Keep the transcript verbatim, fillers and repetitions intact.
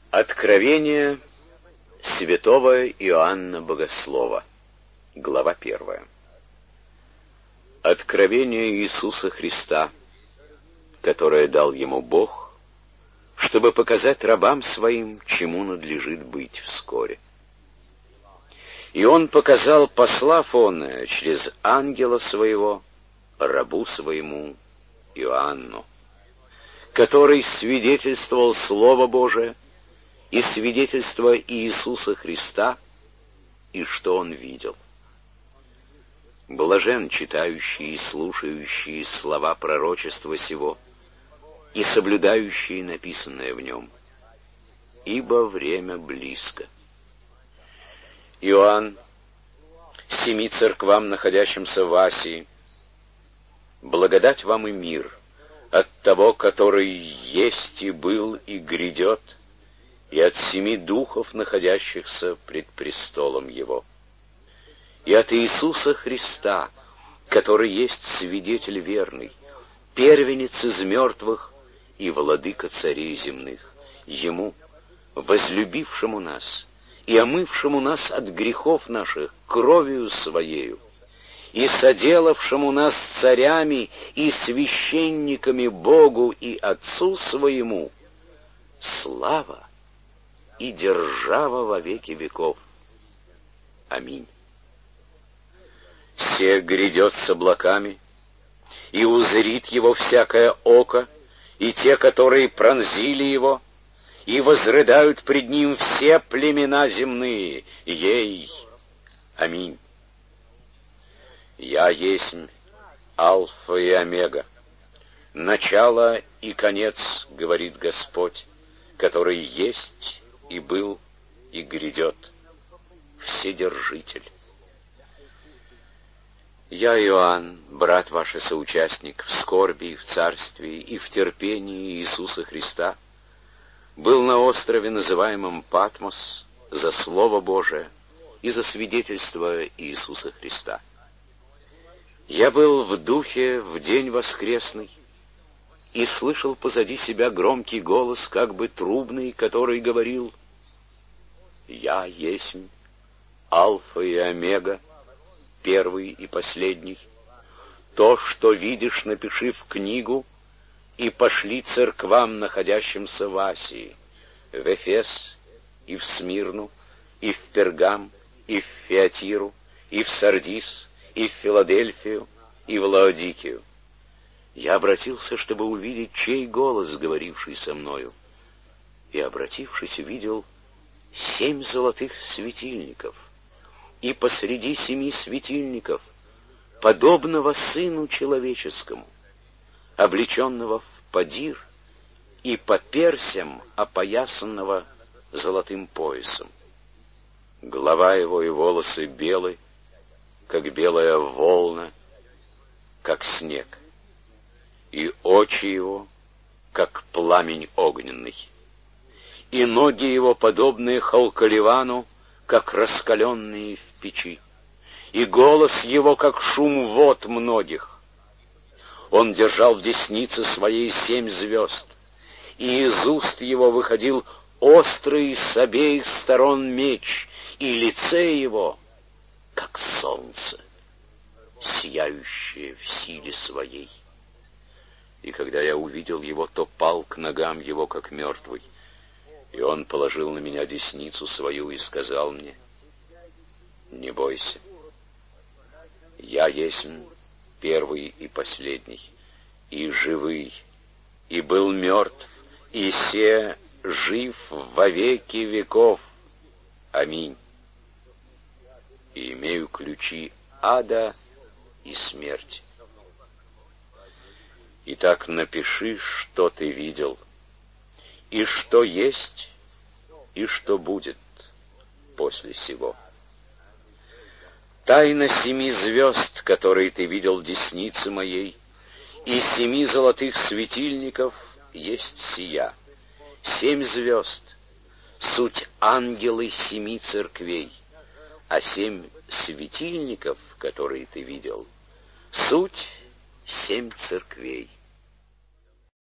Откровение святого Иоанна Богослова. Глава первая. Откровение Иисуса Христа, которое дал ему Бог, чтобы показать рабам своим, чему надлежит быть вскоре. И он показал, послав он через ангела своего, рабу своему Иоанну, который свидетельствовал Слово Божие и свидетельство Иисуса Христа, и что он видел. Блажен читающий и слушающий слова пророчества сего и соблюдающий написанное в нем, ибо время близко. Иоанн, семи церквам, находящимся в Асии, благодать вам и мир от того, который есть и был и грядет, и от семи духов, находящихся пред престолом Его, и от Иисуса Христа, который есть свидетель верный, первенец из мертвых и владыка царей земных, Ему, возлюбившему нас и омывшему нас от грехов наших кровью Своею, и соделавшему нас царями и священниками Богу и Отцу Своему, слава и держава во веки веков. Аминь. Се грядет с облаками, и узрит его всякое око, и те, которые пронзили его, и возрыдают пред ним все племена земные. Ей! Аминь. Я есть Алфа и Омега, начало и конец, говорит Господь, который есть и был, и грядет, Вседержитель. Я, Иоанн, брат ваш и соучастник в скорби и в царстве и в терпении Иисуса Христа, был на острове, называемом Патмос, за Слово Божие и за свидетельство Иисуса Христа. Я был в духе в день воскресный и слышал позади себя громкий голос, как бы трубный, который говорил: «Я есть Алфа и Омега, первый и последний. То, что видишь, напиши в книгу и пошли церквам, находящимся в Асии, в Эфес и в Смирну, и в Пергам, и в Фиатиру, и в Сардис, и в Филадельфию, и в Лаодикию». Я обратился, чтобы увидеть, чей голос, говоривший со мною, и, обратившись, увидел семь золотых светильников, и посреди семи светильников подобного Сыну Человеческому, облеченного в подир и по персям опоясанного золотым поясом. Голова его и волосы белы, как белая волна, как снег, и очи его, как пламень огненный, и ноги его, подобные халкаливану, как раскаленные в печи, и голос его, как шум вод многих. Он держал в деснице своей семь звезд, и из уст его выходил острый с обеих сторон меч, и лице его, как солнце, сияющее в силе своей. И когда я увидел его, то пал к ногам его, как мертвый. И он положил на меня десницу свою и сказал мне: «Не бойся, я есть первый и последний, и живый, и был мертв, и се жив во веки веков. Аминь. И имею ключи ада и смерти. Итак, напиши, что ты видел, и что есть, и что будет после сего. Тайна семи звезд, которые ты видел в деснице моей, и семи золотых светильников есть сия. Семь звезд — суть ангелы семи церквей, а семь светильников, которые ты видел, суть семь церквей.